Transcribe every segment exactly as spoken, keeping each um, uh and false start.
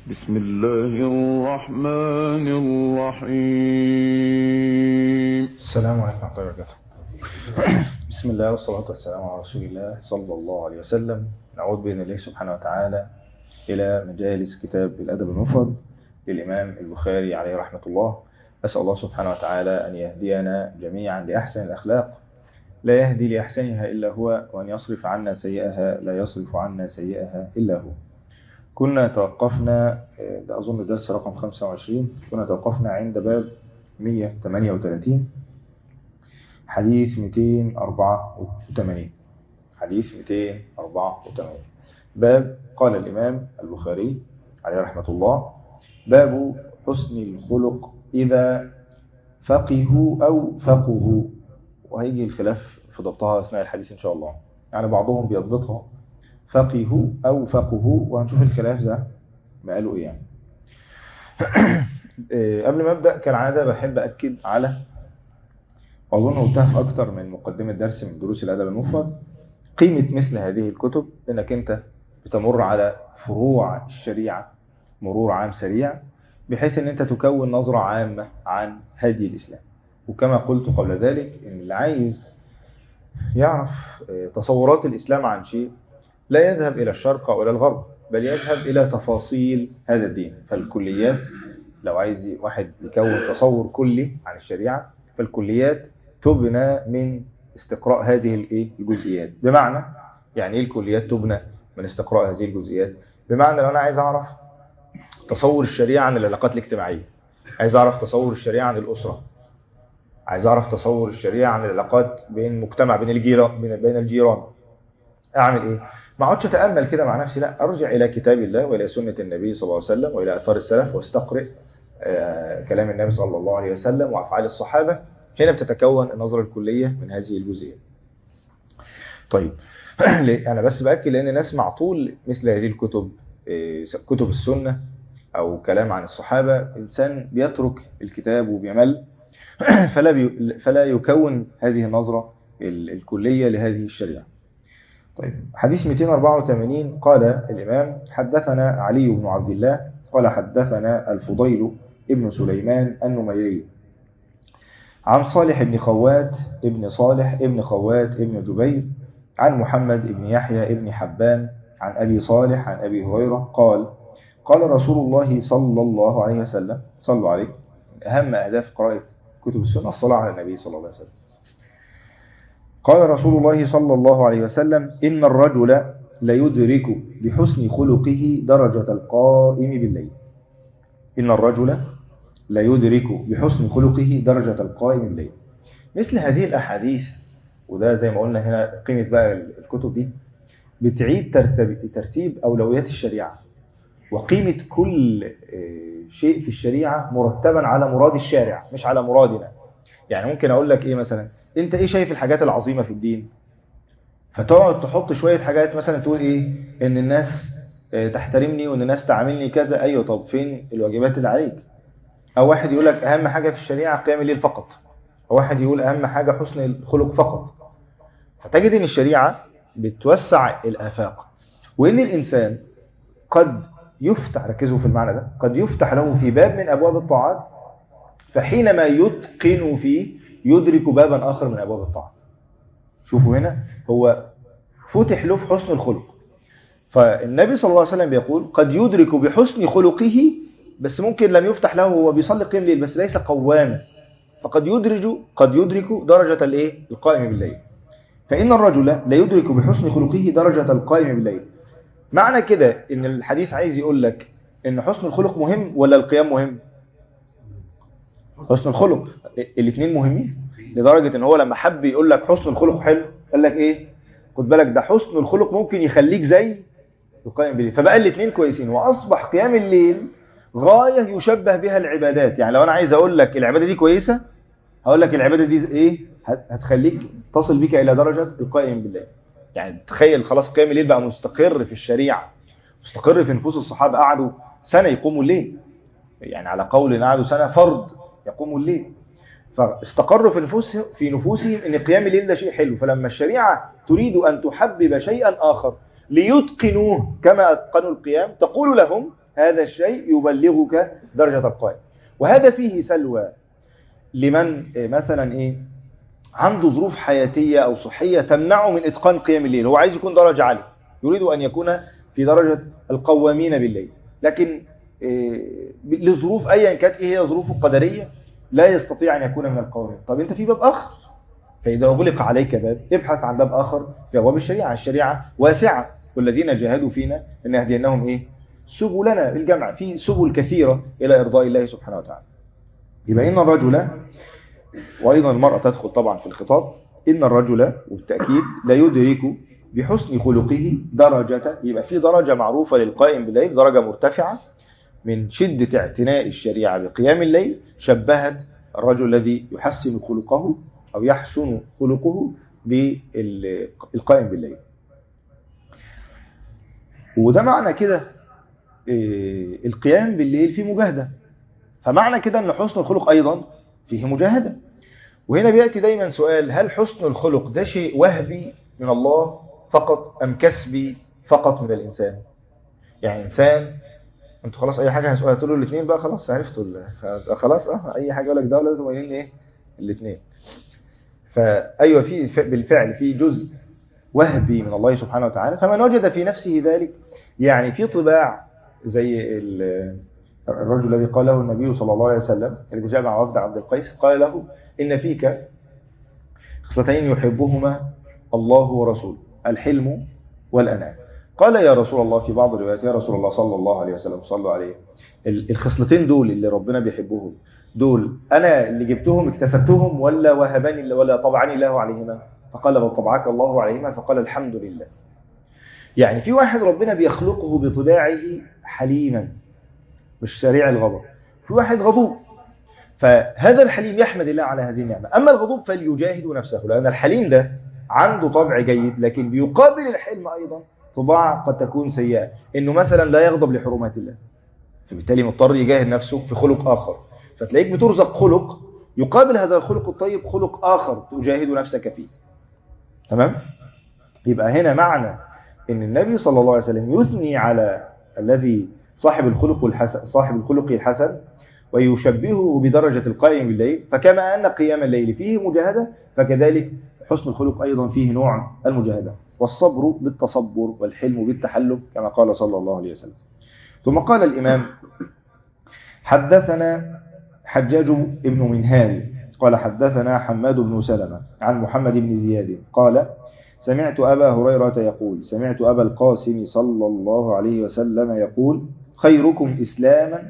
بسم الله الرحمن الرحيم. السلام عليكم ورحمة الله وبركاته. بسم الله والصلاة والسلام على رسول الله صلى الله عليه وسلم. نعود بإذن الله سبحانه وتعالى إلى مجالس كتاب الأدب المفرد للإمام البخاري عليه رحمة الله. أسأل الله سبحانه وتعالى أن يهدينا جميعا لأحسن الأخلاق لا يهدي لأحسنها إلا هو، وأن يصرف عنا سيئها لا يصرف عنا سيئها إلا هو. كنا توقفنا، ده أظن درس رقم خمسة وعشرين، كنا توقفنا عند باب مئة وثمانية وثلاثين حديث مئتين وأربعة وثمانين. حديث مئتين وأربعة وثمانين باب قال الإمام البخاري عليه رحمة الله: باب حسن الخلق إذا فقهوا أو فقهوا. وهيجي الخلاف في ضبطها أثناء الحديث إن شاء الله، يعني بعضهم بيضبطها فقهوا أو فقهوا، وهنشوف الخلاف ده ما قالوا إيه يعني. قبل ما أبدأ كالعادة بحب أكد على، وأظن قلتها في أكتر من مقدمة درس من دروس الأدب المفرد، قيمة مثل هذه الكتب، إنك أنت بتمر على فروع الشريعة مرور عام سريع، بحيث أن أنت تكون نظرة عامة عن هدي الإسلام. وكما قلت قبل ذلك، إن اللي عايز يعرف تصورات الإسلام عن شيء لا يذهب إلى الشرق أو إلى الغرب، بل يذهب إلى تفاصيل هذا الدين. فالكليات، لو عايز واحد يكون تصور كلي عن الشريعة، فالكليات تبنى من استقراء هذه الجزئيات. بمعنى يعني إيه الكليات تبنى من استقراء هذه الجزئيات؟ بمعنى لو أنا عايز أعرف تصور الشريعة عن العلاقات الاجتماعية، عايز أعرف تصور الشريعة عن الأسرة، عايز أعرف تصور الشريعة عن العلاقات بين المجتمع، بين الجيران، بين الجيران، أعمل إيه؟ ما اقعدش اتامل كده مع نفسي، لا، ارجع الى كتاب الله والى سنه النبي صلى الله عليه وسلم والى اثار السلف، واستقرئ آه كلام النبي صلى الله عليه وسلم وافعال الصحابه. هنا بتتكون النظره الكليه من هذه الجزئيه. طيب انا بس باكد لان الناس مع طول مثل هذه الكتب، آه كتب السنه او كلام عن الصحابه، انسان بيترك الكتاب وبيمل فلا بي فلا يكون هذه النظره الكليه لهذه الشريعه. طيب، حديث مئتين وأربعة وثمانين قال الإمام: حدثنا علي بن عبد الله قال حدثنا الفضيل ابن سليمان النميري عن صالح بن خوات ابن صالح ابن خوات ابن جبير عن محمد ابن يحيى ابن حبان عن أبي صالح عن أبي هريرة قال: قال رسول الله صلى الله عليه وسلم، صلوا عليه. أهم أهداف قراءة كتب السنة الصلاة على النبي صلى الله عليه وسلم. قال رسول الله صلى الله عليه وسلم: إن الرجل ليدرك بحسن خلقه درجة القائم بالليل. إن الرجل ليدرك بحسن خلقه درجة القائم بالليل. مثل هذه الأحاديث، وده زي ما قلنا هنا قيمة بقى الكتب دي، بتعيد ترتيب, ترتيب أولويات الشريعة، وقيمة كل شيء في الشريعة مرتبا على مراد الشارع مش على مرادنا. يعني ممكن أقول لك إيه مثلا، انت ايه شايف الحاجات العظيمة في الدين؟ فتقعد تحط شوية حاجات، مثلا تقول ايه، ان الناس تحترمني وان الناس تعاملني كذا. ايوه، طب فين الواجبات اللي عليك؟ او واحد يقول لك اهم حاجة في الشريعة قيام الليل فقط، او واحد يقول اهم حاجة حسن الخلق فقط. فتجد ان الشريعة بتوسع الآفاق، وان الانسان قد يفتح، ركزوا في المعنى ده، قد يفتح له في باب من ابواب الطاعات، فحينما يتقن فيه يدرك بابا آخر من أبواب الطاعة. شوفوا هنا، هو فتح له في حسن الخلق. فالنبي صلى الله عليه وسلم بيقول: قد يدرك بحسن خلقه، بس ممكن لم يفتح له، هو بيصلي قيام ليل بس ليس قواما، فقد يدرج قد يدرك درجة الايه القائم بالليل. فإن الرجل لا يدرك بحسن خلقه درجة القائم بالليل. معنى كده إن الحديث عايز يقول لك إن حسن الخلق مهم ولا القيام مهم؟ حسن الخلق، الاثنين مهمين، لدرجة ان هو لما حب يقول لك حسن الخلق حلو، قال لك ايه؟ خد بالك، ده حسن الخلق ممكن يخليك زي القائم بالليل. فبقى الاثنين كويسين، واصبح قيام الليل غاية يشبه بها العبادات. يعني لو انا عايز اقول لك العبادة دي كويسة، هقول لك العبادة دي ايه؟ هتخليك تصل بك الى درجة القائم بالليل. يعني تخيل، خلاص قيام الليل بقى مستقر في الشريعة، مستقر في نفوس الصحابة، قعدوا سنة يقوموا الليل، يعني على قول قعدوا سنة فرض يقوموا الليل، فاستقروا في نفوس في نفوسهم ان قيام الليل ده شيء حلو. فلما الشريعة تريد ان تحبب شيئا اخر ليتقنوه كما اتقنوا القيام، تقول لهم هذا الشيء يبلغك درجة القائم. وهذا فيه سلوى لمن مثلا إيه عنده ظروف حياتية أو صحية تمنعه من إتقان قيام الليل. هو عايز يكون درجة عالية، يريد أن يكون في درجة القوامين بالليل، لكن إيه لظروف أيا كانت إيه هي ظروفه القدرية لا يستطيع أن يكون من القوامين. طب أنت في باب آخر، فإذا أغلق عليك باب ابحث عن باب آخر في أبواب الشريعة. الشريعة واسعة، والذين جاهدوا فينا إن هديناهم إيه سبلنا بالجمع، في سبل كثيرة إلى إرضاء الله سبحانه وتعالى. يبقى إن الرجل، وأيضا المرأة تدخل طبعا في الخطاب، إن الرجل والتأكيد لا يدرك بحسن خلقه درجة. يبقى في درجة معروفة للقائم بالليل، درجة مرتفعة من شدة اعتناء الشريعة بقيام الليل. شبهت الرجل الذي يحسن خلقه أو يحسن خلقه بالقائم بالليل. وده معنى كده القيام بالليل فيه مجاهدة، فمعنى كده أن حسن الخلق أيضا فيه مجاهدة. وهنا بيأتي دايما سؤال: هل حسن الخلق ده شيء وهبي من الله فقط أم كسبي فقط من الإنسان؟ يعني إنسان انتوا خلاص أي حاجة هتقولوا الاثنين بقى خلاص عرفتوا خلاص اه أي حاجة يقول لك ده لازم يقولين إيه الاثنين. فأيوة في بالفعل في جزء وهبي من الله سبحانه وتعالى، فمن وجد في نفسه ذلك يعني في طباع زي الرجل الذي قال له النبي صلى الله عليه وسلم الذي جاء مع وفد عبد القيس، قال له: إن فيك خصلتين يحبهما الله ورسوله، الحلم والأناة. قال يا رسول الله في بعض الروايات: يا رسول الله صلى الله عليه وسلم صلوا عليه، الخصلتين دول اللي ربنا بيحبهم دول أنا اللي جبتهم اكتسبتهم ولا وهبني ولا طبعني الله عليهما؟ فقال: بل طبعك الله عليهما. فقال: الحمد لله. يعني في واحد ربنا بيخلقه بطباعه حليما مش سريع الغضب، في واحد غضوب، فهذا الحليم يحمد الله على هذه النعمة. أما الغضوب فليجاهد نفسه، لأن الحليم ده عنده طبع جيد، لكن بيقابل الحلم أيضا طباع قد تكون سيئة، إنه مثلا لا يغضب لحرمات الله، فبالتالي مضطر يجاهد نفسه في خلق آخر. فتلاقيك بترزق خلق يقابل هذا الخلق الطيب خلق آخر تجاهد نفسك فيه. تمام؟ يبقى هنا معنى إن النبي صلى الله عليه وسلم يثني على الذي صاحب الخلق الحسن صاحب الخلق الحسن ويشبهه بدرجة القائم بالليل، فكما أن قيام الليل فيه مجاهدة فكذلك حسن الخلق أيضا فيه نوع المجاهدة، والصبر بالتصبر والحلم بالتحلم كما قال صلى الله عليه وسلم. ثم قال الإمام: حدثنا حجاج بن منهال قال حدثنا حماد بن سلمة عن محمد بن زياد قال: سمعت أبا هريرة يقول: سمعت أبا القاسم صلى الله عليه وسلم يقول: خيركم إسلاما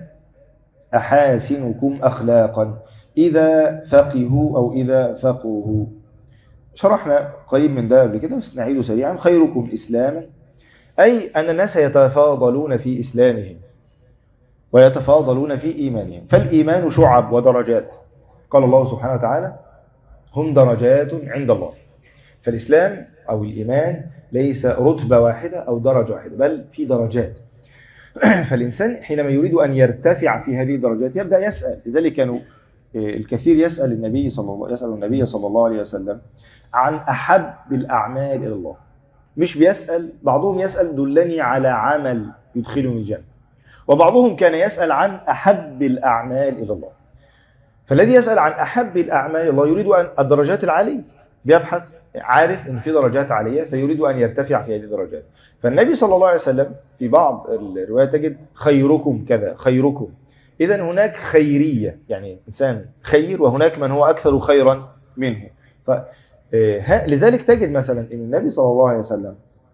أحاسنكم أخلاقا إذا فقهوا أو إذا فقهوا. شرحنا قريب من ده قبل كده بس نعيده سريعا. خيركم إسلاما أي أن الناس يتفاضلون في إسلامهم ويتفاضلون في إيمانهم، فالإيمان شعب ودرجات. قال الله سبحانه وتعالى: هم درجات عند الله. فالإسلام أو الإيمان ليس رتبة واحدة أو درجة واحدة، بل في درجات. فالإنسان حينما يريد أن يرتفع في هذه الدرجات يبدأ يسأل. لذلك كانوا الكثير يسأل النبي صلى الله يسأل النبي صلى الله عليه وسلم عن أحب الأعمال إلى الله. مش بيسأل، بعضهم يسأل: دلني على عمل يدخلني الجنة، وبعضهم كان يسأل عن أحب الأعمال إلى الله. فالذي يسأل عن أحب الأعمال إلى الله يريد أن الدرجات العالية، بيبحث عارف ان في درجات عالية فيريد ان يرتفع في هذه الدرجات. فالنبي صلى الله عليه وسلم في بعض الروايات تجد خيركم كذا خيركم. اذا هناك خيرية، يعني انسان خير وهناك من هو اكثر خيرا منه. لذلك تجد مثلا ان النبي صلى الله عليه وسلم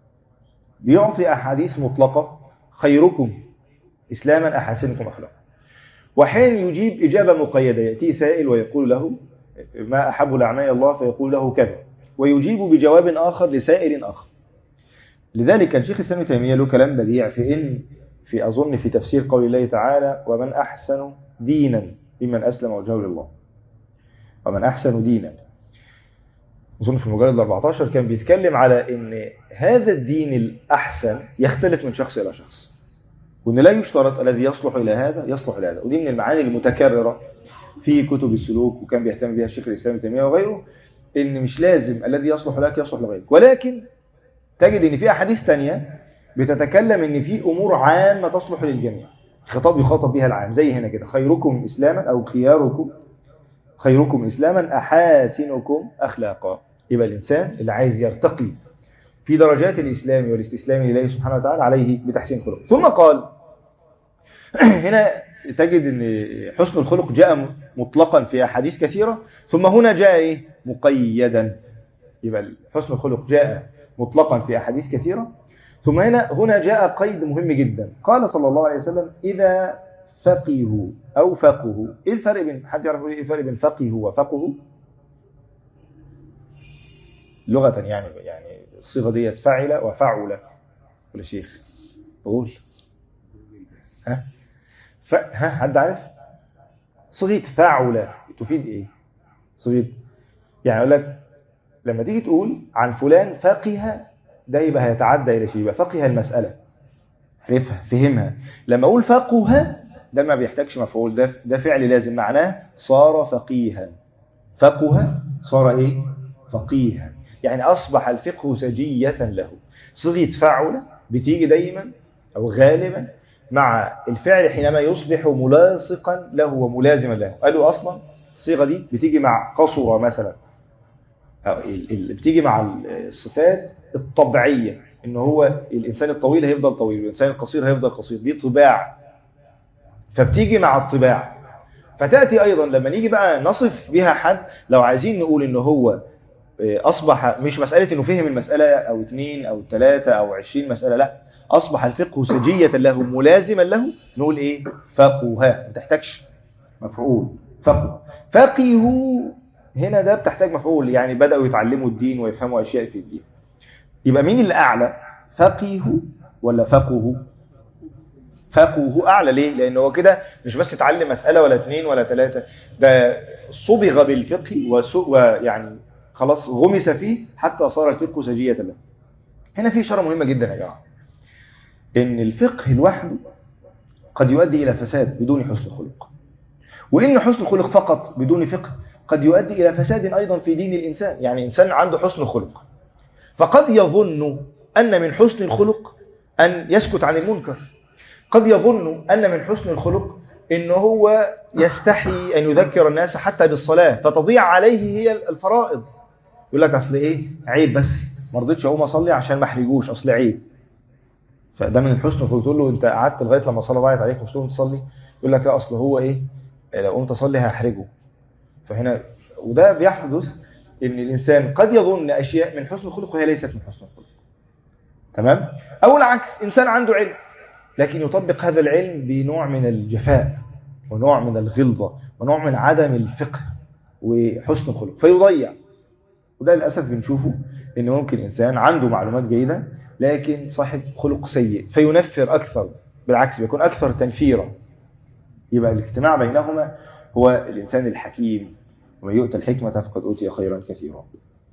بيعطي احاديث مطلقة: خيركم اسلاما احاسنكم اخلاقا. وحين يجيب اجابة مقيدة، يأتي سائل ويقول له: ما احب الاعمال الله؟ فيقول له كذا، ويجيب بجواب آخر لسائل آخر. لذلك كان شيخ الإسلام ابن تيمية له كلام بديع في إن في أظن في تفسير قول الله تعالى: ومن أحسن دينا ممن أسلم وجهه لله. ومن أحسن دينا، أظن في المجلد أربعة عشر كان بيتكلم على إن هذا الدين الأحسن يختلف من شخص إلى شخص، وإن لا يشترط الذي يصلح إلى هذا يصلح إلى هذا. ودي من المعاني المتكررة في كتب السلوك وكان بيهتم بها الشيخ الإسلام ابن تيمية وغيره، إن مش لازم الذي يصلح لك يصلح لغيرك. ولكن تجد إن في أحاديث تانية بتتكلم إن في أمور عامة تصلح للجميع، خطاب يخاطب بها العام، زي هنا كده خيركم إسلاما أو خياركم خيركم إسلاما أحاسنكم أخلاقا. يبقى الإنسان اللي عايز يرتقي في درجات الإسلام والاستسلام لله سبحانه وتعالى عليه بتحسين الخلق. ثم قال هنا تجد أن حسن الخلق جاء مطلقا في أحاديث كثيرة، ثم هنا جاء إيه؟ مقيدا. يبقى حسن الخلق جاء مطلقا في أحاديث كثيرة، ثم هنا هنا جاء قيد مهم جدا. قال صلى الله عليه وسلم إذا فقهوا أو فقهوا. إيه الفرق بين حد يعرف إيه الفرق بين فقهوا وفقهوا لغة؟ يعني يعني الصيغة دي فعل وفعل. كل شيخ قول ها ف... ها حد عارف صيغة فعل تفيد إيه؟ صيغة يعني أقول لك لما تيجي تقول عن فلان فقه، ده يبقى هيتعدى إلى شيء، يبقى فقه المسألة، عرفها فهمها. لما أقول فقه ده ما بيحتاجش مفعول، ده ده فعل لازم، معناه صار فقيها. فقه صار إيه؟ فقيها، يعني أصبح الفقه سجية له. صيغة فعل بتيجي دايما أو غالبا مع الفعل حينما يصبح ملاصقا له وملازما له. قالوا أصلا الصيغة دي بتيجي مع قصر مثلا، بتيجي مع الصفات الطبيعية، إن هو الإنسان الطويل هيفضل طويل والإنسان القصير هيفضل قصير، دي طباع، فبتيجي مع الطباع. فتأتي أيضا لما نيجي بقى نصف بها حد، لو عايزين نقول إنه هو أصبح مش مسألة إنه فهم المسألة أو اثنين أو ثلاثة أو عشرين مسألة، لا، أصبح الفقه سجية له ملازما له، نقول إيه؟ فقه. ما تحتاجش مفعول. فقه فقه هنا ده بتحتاج مفعول، يعني بدأوا يتعلموا الدين ويفهموا أشياء في الدين. يبقى مين اللي أعلى؟ فقه ولا فقه؟ فقه أعلى. ليه؟ لأنه هو كده مش بس يتعلم مسألة ولا اثنين ولا ثلاثة، ده صبغ بالفقه ويعني خلاص غمس فيه حتى صار الفقه سجية له. هنا في إشارة مهمة جدا يا جماعة، إن الفقه لوحده قد يؤدي إلى فساد بدون حسن الخلق، وإن حسن الخلق فقط بدون فقه قد يؤدي إلى فساد أيضا في دين الإنسان. يعني إنسان عنده حسن الخلق فقد يظن أن من حسن الخلق أن يسكت عن المنكر، قد يظن أن من حسن الخلق إنه هو يستحي أن يذكر الناس حتى بالصلاة فتضيع عليه هي الفرائض. يقول لك أصل إيه؟ عيب، بس ما رضيتش أقوم أصلي عشان ما احرجوش، أصل عيب. فده من الحسن الخلق. تقول له أنت قعدت لغاية لما الصلاة ضاعت عليك وصلت تصلي، يقول لك لا أصل هو إيه؟ لو قمت أصلي هحرجه. فهنا وده بيحدث إن الإنسان قد يظن أشياء من حسن الخلق وهي ليست من حسن الخلق. تمام؟ أو العكس، إنسان عنده علم لكن يطبق هذا العلم بنوع من الجفاء ونوع من الغلظة ونوع من عدم الفقه وحسن الخلق فيضيع. وده للأسف بنشوفه إن ممكن إنسان عنده معلومات جيدة لكن صاحب خلق سيء فينفر أكثر، بالعكس بيكون أكثر تنفيرا. يبقى الاجتماع بينهما هو الإنسان الحكيم، ومن يؤتى الحكمة فقد أوتي خيرا كثيرا.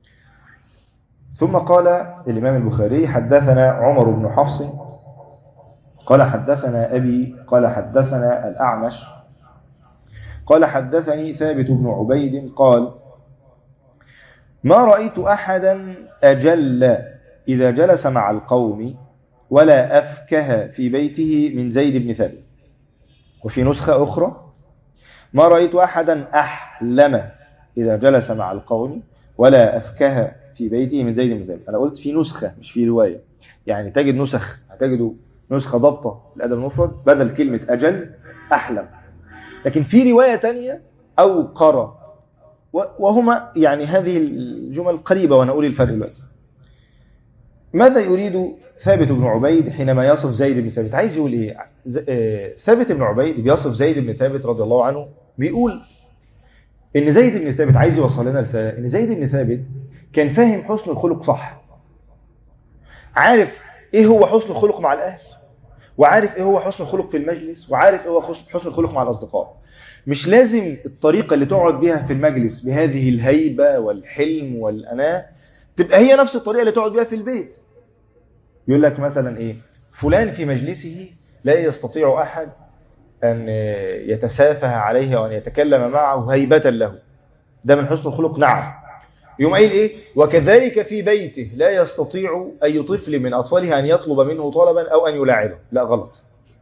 ثم قال الإمام البخاري حدثنا عمر بن حفص قال حدثنا أبي قال حدثنا الأعمش قال حدثني ثابت بن عبيد قال ما رأيت أحدا أجل إذا جلس مع القوم ولا أفكه في بيته من زيد بن ثابت. وفي نسخة أخرى ما رأيت أحدا أحلم إذا جلس مع القوم ولا أفكه في بيته من زيد بن ثابت. أنا قلت في نسخة مش في رواية، يعني تجد نسخ، هتجدوا نسخة ضبطة الأدب المفرد بدل كلمة أجل أحلم، لكن في رواية تانية أو قرى، وهما يعني هذه الجمل قريبة وأنا أقول الفرق دلوقتي. ماذا يريد ثابت بن عبيد حينما يصف زيد بن ثابت؟ عايز يقول إيه؟ ثابت بن عبيد بيصف زيد بن ثابت رضي الله عنه، بيقول إن زيد بن ثابت عايز يوصل لنا رسالة، إن زيد بن ثابت كان فاهم حسن الخلق صح، عارف إيه هو حسن الخلق مع الأهل، وعارف إيه هو حسن الخلق في المجلس، وعارف إيه هو حسن الخلق مع الأصدقاء. مش لازم الطريقة اللي تقعد بها في المجلس بهذه الهيبة والحلم والأناء تبقى هي نفس الطريقة اللي تقعد بها في البيت. يقول لك مثلا إيه؟ فلان في مجلسه لا يستطيع أحد أن يتسافه عليه وأن يتكلم معه هيبة له، ده من حسن الخلق. نعم. يوم قايل إيه؟ وكذلك في بيته لا يستطيع أي طفل من أطفاله أن يطلب منه طلبا أو أن يلاعبه. لا، غلط.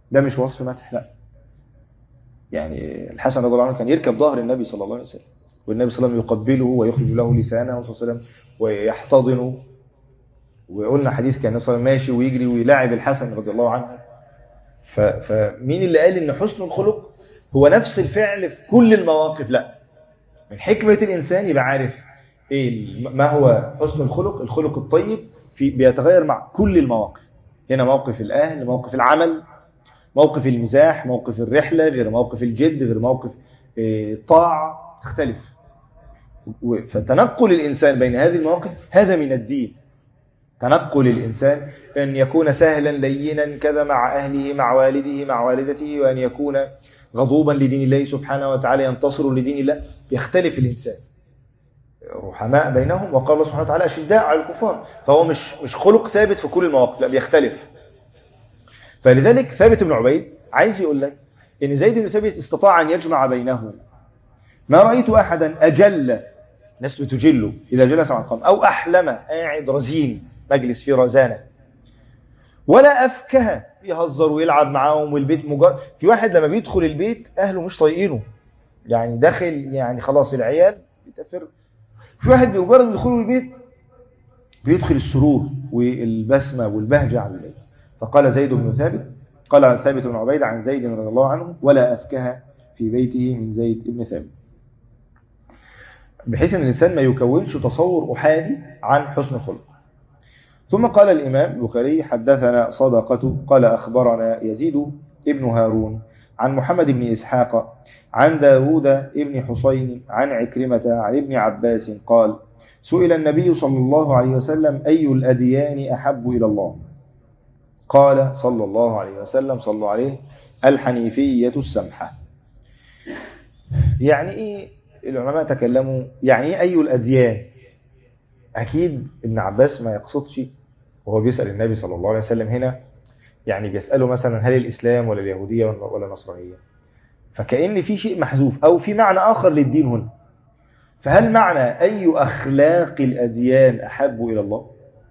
ده مش وصف مدح، لا. يعني الحسن رضي الله عنه كان يركب ظهر النبي صلى الله عليه وسلم، والنبي صلى الله عليه وسلم يقبله ويخرج له لسانه صلى الله عليه وسلم ويحتضنه. وقلنا حديث كان النبي صلى الله عليه وسلم ماشي ويجري ويلاعب الحسن رضي الله عنه. فمين اللي قال ان حسن الخلق هو نفس الفعل في كل المواقف؟ لا. من حكمة الإنسان يبقى عارف إيه ما هو حسن الخلق. الخلق الطيب في بيتغير مع كل المواقف. هنا موقف الأهل، موقف العمل، موقف المزاح، موقف الرحلة، غير موقف الجد، غير موقف الطاعة، تختلف. فتنقل الإنسان بين هذه المواقف هذا من الدين. تنقل الإنسان أن يكون سهلا لينا كذا مع أهله، مع والده، مع والدته، وأن يكون غضوبا لدين الله سبحانه وتعالى، ينتصر لدين الله. يختلف الإنسان، رحماء بينهم، وقال الله سبحانه وتعالى أشداء على الكفار. فهو مش مش خلق ثابت في كل المواقف، لا، بيختلف. فلذلك ثابت بن عبيد عايز يقول لك إن زيد بن ثابت استطاع أن يجمع بينه. ما رأيت أحدا أجل، ناس بتجله إذا جلس عن قام، أو أحلم، قاعد رزين، مجلس فيه رزانة، ولا أفكه، يهزر ويلعب معاهم، والبيت مجرد. في واحد لما بيدخل البيت أهله مش طايقينه، يعني داخل يعني خلاص العيال بتفر. في واحد بمجرد دخوله البيت بيدخل السرور والبسمة والبهجة على البيت. فقال زيد بن ثابت، قال ثابت بن عبيد عن زيد رضي الله عنه: ولا أفكه في بيته من زيد بن ثابت. بحيث أن الإنسان ما يكونش تصور أحادي عن حسن الخلق. ثم قال الإمام البخاري: حدثنا صدقة قال أخبرنا يزيد ابن هارون عن محمد بن إسحاق عن داود ابن حسين عن عكرمة عن ابن عباس قال: سئل النبي صلى الله عليه وسلم: أي الأديان أحب إلى الله؟ قال صلى الله عليه وسلم صلى الله عليه: الحنيفية السمحة. يعني إيه؟ العلماء تكلموا يعني إيه أي الأديان؟ أكيد ابن عباس ما يقصدش وهو بيسأل النبي صلى الله عليه وسلم هنا، يعني بيسأله مثلا هل الإسلام ولا اليهودية ولا النصرانية؟ فكأن في شيء محذوف أو في معنى آخر للدين هنا. فهل معنى أي أخلاق الأديان أحب إلى الله؟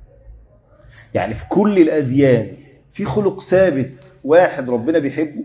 يعني في كل الأديان في خلق ثابت واحد ربنا بيحبه؟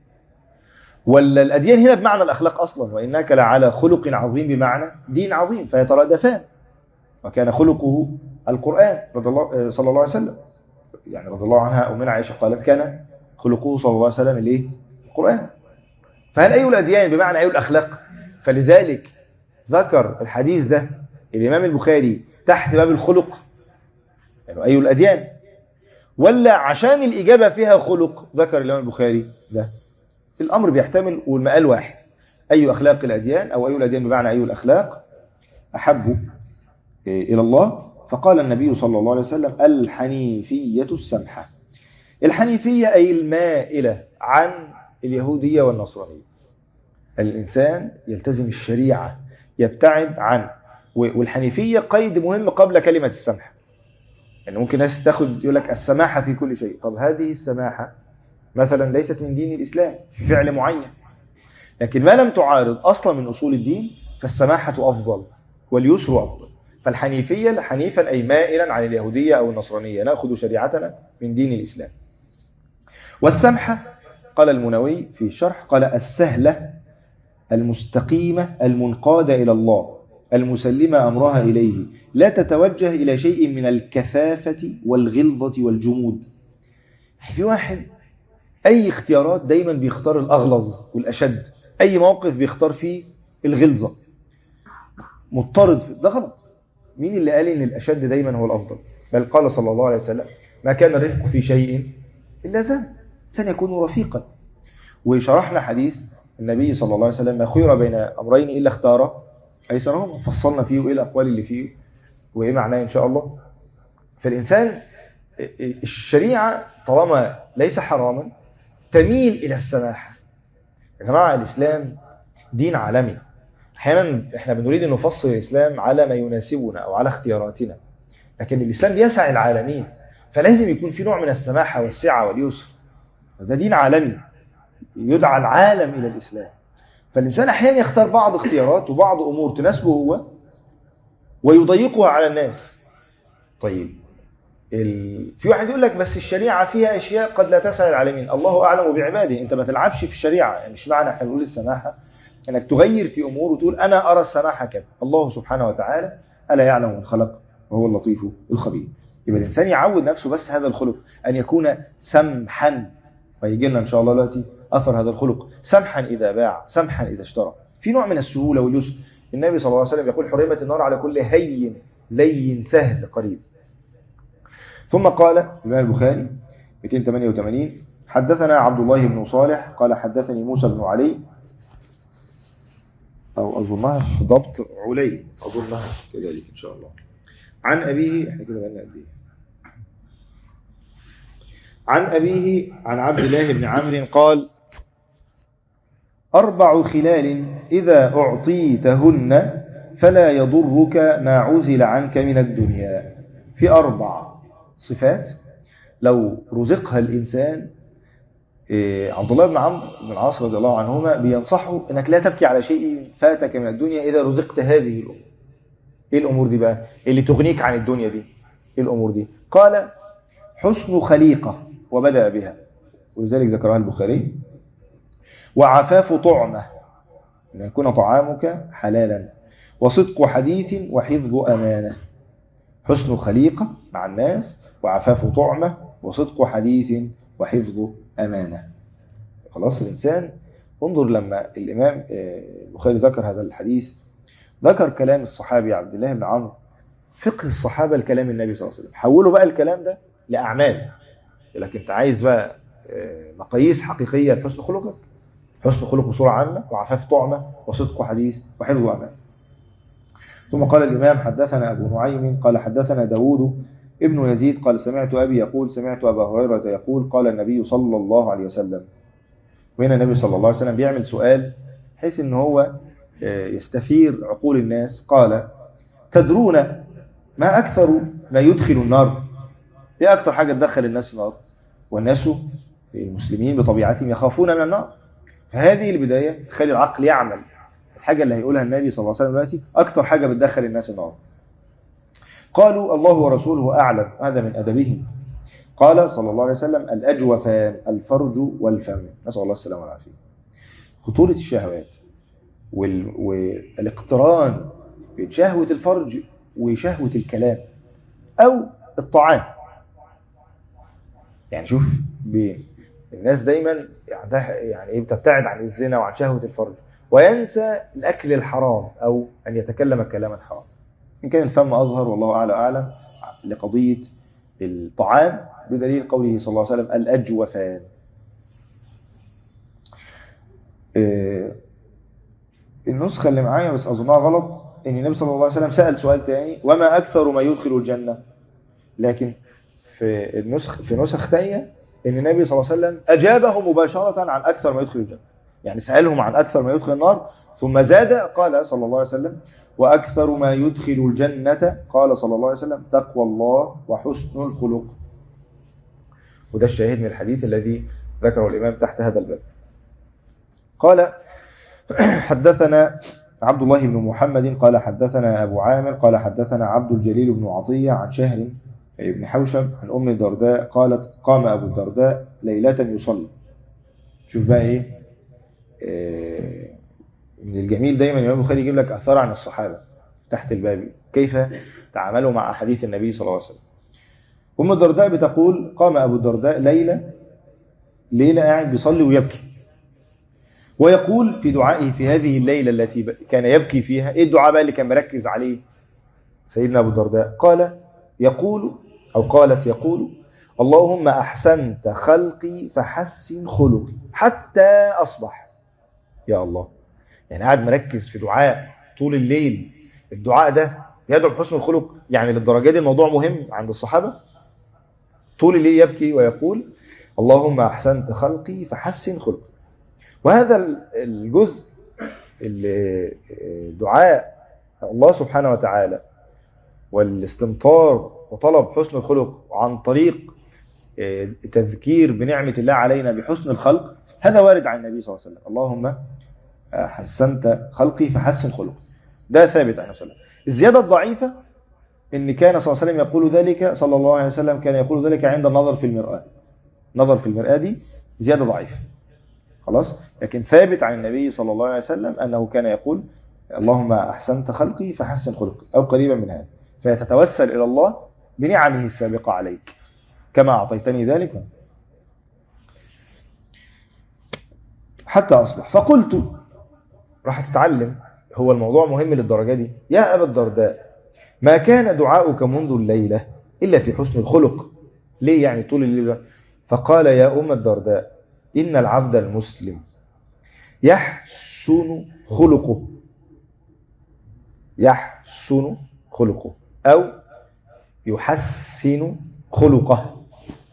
ولا الأديان هنا بمعنى الأخلاق أصلا، وإنك لعلى خلق عظيم بمعنى دين عظيم، فيترادفان. وكان خلقه القرآن رضي الله صلى الله عليه وسلم، يعني رضي الله عنها أمنا عائشة قالت: كان خلقه صلى الله عليه وسلم الإيه؟ القرآن. فهل أي الأديان بمعنى أي الأخلاق؟ فلذلك ذكر الحديث ده الإمام البخاري تحت باب الخلق، يعني أي الأديان، ولا عشان الإجابة فيها خلق ذكر الإمام البخاري ده؟ الأمر بيحتمل والمقال واحد: أي أخلاق الأديان، أو أي الأديان بمعنى أي الأخلاق أحب إلى الله. فقال النبي صلى الله عليه وسلم: الحنيفية السمحة. الحنيفية أي المائلة عن اليهودية والنصرانية. الإنسان يلتزم الشريعة، يبتعد عن. والحنيفية قيد مهم قبل كلمة السمحة. يعني ممكن ناس تاخد يقول لك السماحة في كل شيء. طب هذه السماحة مثلا ليست من دين الإسلام في فعل معين، لكن ما لم تعارض أصلا من أصول الدين فالسماحة أفضل واليسر أفضل. فالحنيفية حنيفا أي مائلا عن اليهودية أو النصرانية، نأخذ شريعتنا من دين الإسلام. والسمحة قال المنووي في الشرح، قال: السهلة المستقيمة المنقادة إلى الله المسلمة أمرها إليه، لا تتوجه إلى شيء من الكثافة والغلظة والجمود. في واحد أي اختيارات دايما بيختار الأغلظ والأشد، أي موقف بيختار فيه الغلظة، مضطرد، ده غلط. مين اللي قال إن الأشد دايما هو الأفضل؟ بل قال صلى الله عليه وسلم: ما كان الرفق في شيء إلا زان، سن يكون رفيقا. وشرحنا حديث النبي صلى الله عليه وسلم: ما خير بين أمرين إلا اختار أيسرهما. فصلنا فيه وإيه الأقوال اللي فيه وإيه معناه إن شاء الله. فالإنسان الشريعة طالما ليس حراما تميل إلى السماحة. يا جماعة الإسلام دين عالمي. أحيانا إحنا بنريد أن نفصل الإسلام على ما يناسبنا أو على اختياراتنا، لكن الإسلام يسع العالمين، فلازم يكون في نوع من السماحة والسعة واليسر. ده دين عالمي يدعى العالم إلى الإسلام. فالإنسان أحيانا يختار بعض اختيارات وبعض أمور تناسبه هو ويضيقها على الناس. طيب ال... في واحد يقول لك بس الشريعة فيها أشياء قد لا تسع العالمين، الله أعلم بعباده. أنت ما تلعبش في الشريعة، يعني مش معنى احنا بنقول السماحة انك تغير في امور وتقول انا ارى السماحه كذا. الله سبحانه وتعالى الا يعلم من خلق وهو اللطيف الخبير. يبقى الانسان يعود نفسه بس هذا الخلق ان يكون سمحا، ويجي لنا ان شاء الله دلوقتي اثر هذا الخلق. سمحا اذا باع، سمحا اذا اشترى، في نوع من السهوله واليسر. النبي صلى الله عليه وسلم يقول حرمت النار على كل هين لين سهل قريب. ثم قال الإمام البخاري مئتين وثمانية وثمانين حدثنا عبد الله بن صالح قال حدثني موسى بن علي، أو أظنها في ضبط علي، أظنها كذلك إن شاء الله، عن أبيه. إحنا كده بقالنا قد إيه؟ عن أبيه عن عبد الله بن عمرو قال أربع خلال إذا أعطيتهن فلا يضرك ما عزل عنك من الدنيا. في أربع صفات لو رزقها الإنسان. عبد الله بن عمرو بن العاص رضي الله عنهما بينصحه انك لا تبكي على شيء فاتك من الدنيا اذا رزقت هذه الامور. ايه الامور دي بقى اللي تغنيك عن الدنيا دي؟ ايه الامور دي؟ قال حسن خليقة، وبدأ بها ولذلك ذكرها البخاري. وعفاف طعمة، ان يكون طعامك حلالا. وصدق حديث وحفظ امانة. حسن خليقة مع الناس، وعفاف طعمة، وصدق حديث، وحفظ أمانة. خلاص الإنسان انظر لما الإمام البخاري ذكر هذا الحديث، ذكر كلام الصحابي عبد الله بن عمرو، فقه الصحابة لكلام النبي صلى الله عليه وسلم، حولوا بقى الكلام ده لأعمال. لكن انت عايز بقى مقاييس حقيقية لحسن خلقك، حسن خلق بصورة عامة، وعفاف طعمة، وصدق حديث، وحفظ أمانة. ثم قال الإمام حدثنا أبو نعيم قال حدثنا داود ابن يزيد قال سمعت أبي يقول سمعت أبا هريرة يقول قال النبي صلى الله عليه وسلم. وهنا النبي صلى الله عليه وسلم بيعمل سؤال حيث ان هو يستثير عقول الناس. قال تدرون ما أكثر ما يدخل النار؟ ايه أكثر حاجة تدخل الناس النار؟ والناس المسلمين بطبيعتهم يخافون من النار. فهذه البداية تخلي العقل يعمل الحاجة اللي هيقولها النبي صلى الله عليه وسلم دلوقتي أكثر حاجة بتدخل الناس النار. قالوا الله ورسوله أعلم، هذا من أدبهم. قال صلى الله عليه وسلم الأجوفان الفرج والفم، نسأل الله السلامة والعافية. خطورة الشهوات وال... والاقتران بين شهوة الفرج وشهوة الكلام أو الطعام. يعني شوف بين الناس دايما يعني ايه بتبتعد عن الزنا وعن شهوة الفرج، وينسى الأكل الحرام أو أن يتكلم كلاما حرام. إن كان الفم أظهر والله أعلى أعلم لقضية الطعام بدليل قوله صلى الله عليه وسلم الأجوفان. إيه النسخة اللي معايا بس أظنها غلط، إن النبي صلى الله عليه وسلم سأل سؤال تاني وما أكثر ما يدخل الجنة. لكن في النسخ في نسخ تانية إن النبي صلى الله عليه وسلم أجابه مباشرة عن أكثر ما يدخل الجنة، يعني سألهم عن أكثر ما يدخل النار ثم زاد قال صلى الله عليه وسلم وأكثر ما يدخل الجنة قال صلى الله عليه وسلم تقوى الله وحسن الخلق. وده الشاهد من الحديث الذي ذكره الإمام تحت هذا الباب. قال حدثنا عبد الله بن محمد قال حدثنا أبو عامر قال حدثنا عبد الجليل بن عطية عن شهر بن حوشب عن أم الدرداء قالت قام أبو الدرداء ليلة يصلي. شوف بقى إيه, إيه من الجميل دايما الإمام البخاري يجيب لك أثار عن الصحابة تحت الباب كيف تعاملوا مع أحاديث النبي صلى الله عليه وسلم. أم الدرداء بتقول قام أبو الدرداء ليلة ليلة قاعد بيصلي ويبكي، ويقول في دعائه في هذه الليلة التي كان يبكي فيها. إيه الدعاء بقى اللي كان مركز عليه سيدنا أبو الدرداء؟ قال يقول أو قالت يقول اللهم أحسنت خلقي فحسن خلقي حتى أصبح. يا الله، يعني قاعد مركز في دعاء طول الليل. الدعاء ده يدعو بحسن الخلق، يعني للدرجة دي الموضوع مهم عند الصحابة. طول الليل يبكي ويقول اللهم أحسنت خلقي فحسن خلقي. وهذا الجزء دعاء الله سبحانه وتعالى والاستمطار وطلب حسن الخلق عن طريق تذكير بنعمة الله علينا بحسن الخلق، هذا وارد عن النبي صلى الله عليه وسلم. اللهم حسنت خلقي فحسن خلقي، ده ثابت عنه صلى الله عليه وسلم. الزيادة الضعيفة إن كان صلى الله عليه وسلم يقول ذلك صلى الله عليه وسلم كان يقول ذلك عند النظر في المرآة. نظر في المرآة دي زيادة ضعيفة خلاص، لكن ثابت عن النبي صلى الله عليه وسلم أنه كان يقول اللهم أحسنت خلقي فحسن خلقي أو قريبا من هذا، فيتتوسل إلى الله بنعمه السابقة عليك كما أعطيتني ذلك حتى أصبح. فقلت راح تتعلم، هو الموضوع مهم للدرجة دي، يا أبا الدرداء ما كان دعاؤك منذ الليلة إلا في حسن الخلق. ليه يعني طول الليلة؟ فقال يا أم الدرداء إن العبد المسلم يحسن خلقه، يحسن خلقه أو يحسن خلقه.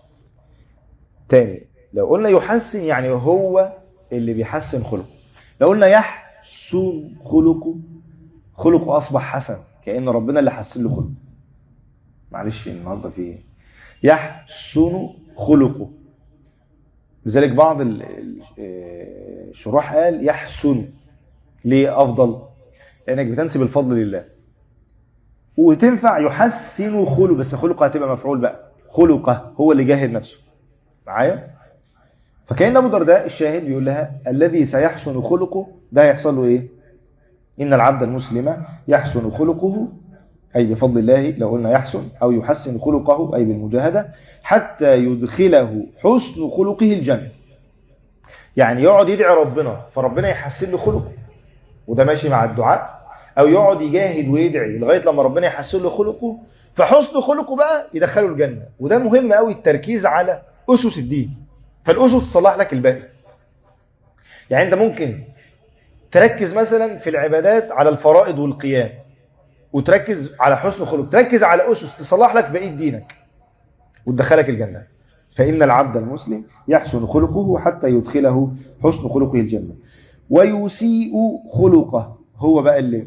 تاني، لو قلنا يحسن يعني هو اللي بيحسن خلقه، لو قلنا يحسن خلقه خلقه أصبح حسن، كأن ربنا اللي حسن له خلقه. معلش النهارده في ايه؟ يحسن خلقه. لذلك بعض الشراح قال يحسن. ليه أفضل؟ لأنك بتنسب الفضل لله. وتنفع يحسن خلقه، بس خلقه هتبقى مفعول بقى، خلقه هو اللي جاهد نفسه معايا. فكأن أبو درداء الشاهد بيقول لها الذي سيحسن خلقه ده هيحصل له إيه؟ إن العبد المسلم يحسن خلقه أي بفضل الله، لو قلنا يحسن أو يحسن خلقه أي بالمجاهدة، حتى يدخله حسن خلقه الجنة. يعني يقعد يدعي ربنا فربنا يحسن له خلقه، وده ماشي مع الدعاء، أو يقعد يجاهد ويدعي لغاية لما ربنا يحسن له خلقه، فحسن خلقه بقى يدخله الجنة. وده مهم قوي التركيز على أسس الدين، فالأسس تصلح لك الباقي. يعني أنت ممكن تركز مثلا في العبادات على الفرائض والقيام، وتركز على حسن خلق، تركز على أسس تصلح لك بقية دينك وتدخلك الجنة. فإن العبد المسلم يحسن خلقه حتى يدخله حسن خلقه الجنة، ويسيء خلقه هو بقى اللي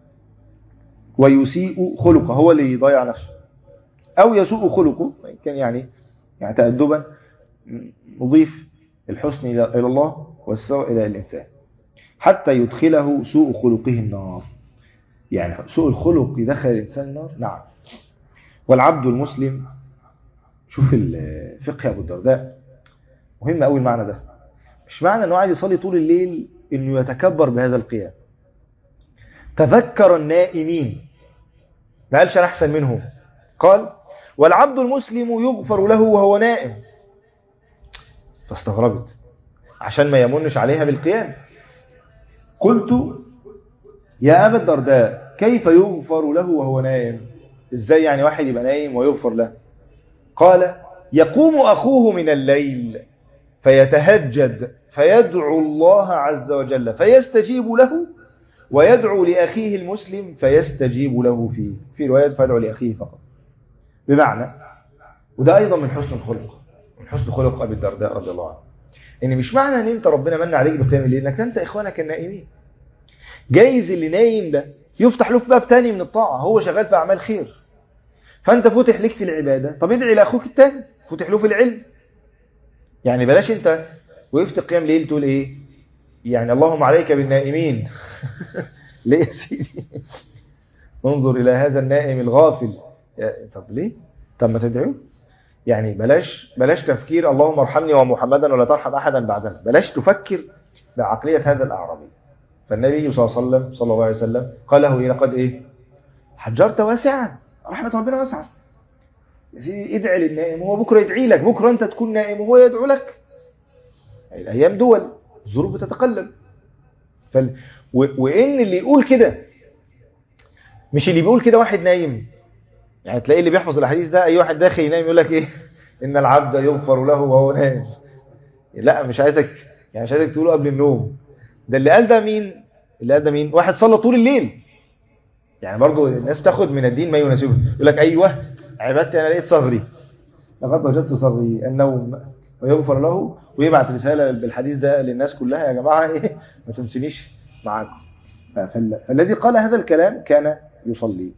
ويسيء خلقه هو اللي يضيع نفسه، أو يسوء خلقه كان يعني يعني تأدبا نضيف الحسن إلى الله والسوء إلى الإنسان، حتى يدخله سوء خلقه النار. يعني سوء الخلق يدخل الإنسان النار. نعم. والعبد المسلم، شوف الفقه أبو الدرداء مهم أوي المعنى ده. مش معنى أنه قاعد يصلي طول الليل أنه يتكبر بهذا القيام. تذكر النائمين، ما قالش أنا أحسن منهم، قال والعبد المسلم يغفر له وهو نائم. فاستغربت عشان ما يمنش عليها بالقيام. قلت يا أبا الدرداء كيف يغفر له وهو نائم؟ إزاي يعني واحد يبقى نايم ويغفر له؟ قال يقوم أخوه من الليل فيتهجد فيدعو الله عز وجل فيستجيب له، ويدعو لأخيه المسلم فيستجيب له فيه، في رواية فيدعو لأخيه فقط. بمعنى، وده أيضا من حسن الخلق، من حسن خلق أبي الدرداء رضي الله عنه، إن مش معنى أن أنت ربنا من عليك بقيام الليل إنك تنسى إخوانك النائمين. جايز اللي نايم ده يفتح له في باب تاني من الطاعة، هو شغال في أعمال خير، فأنت فتح لك في العبادة، طب ادعي لأخوك التاني فتح له في العلم. يعني بلاش أنت وقفت قيام ليل تقول إيه يعني اللهم عليك بالنائمين. ليه يا سيدي؟ انظر إلى هذا النائم الغافل. طب ليه؟ طب ما تدعوه. يعني بلاش بلاش تفكير اللهم ارحمني ومحمدا ولا ترحم أحدا بعدنا. بلاش تفكر بعقلية هذا الأعرابي. فالنبي صلى الله عليه وسلم صلى الله عليه وسلم قال له إيه لقد إيه حجرت واسعا، رحمة ربنا واسعة. يا سيدي ادعي للنائم وهو بكرة يدعي لك، بكرة أنت تكون نائم وهو يدعو لك. الأيام دول، الظروف بتتقلب. فال... و... وإن اللي يقول كده مش اللي بيقول كده واحد نايم. يعني تلاقي اللي بيحفظ الحديث ده أي واحد داخل ينام يقول لك إيه إن العبد يغفر له وهو نائم. لا مش عايزك يعني مش عايزك تقوله قبل النوم. ده اللي قال ده مين؟ اللي قال ده مين؟ واحد صلى طول الليل. يعني برضو الناس تاخد من الدين ما يناسبه، يقول لك أيوه عبادتي أنا لقيت صغري، لقد وجدت صغري النوم ويغفر له، ويبعت رسالة بالحديث ده للناس كلها يا جماعة إيه ما تنسونيش معاكم. فالذي قال هذا الكلام كان يصلي.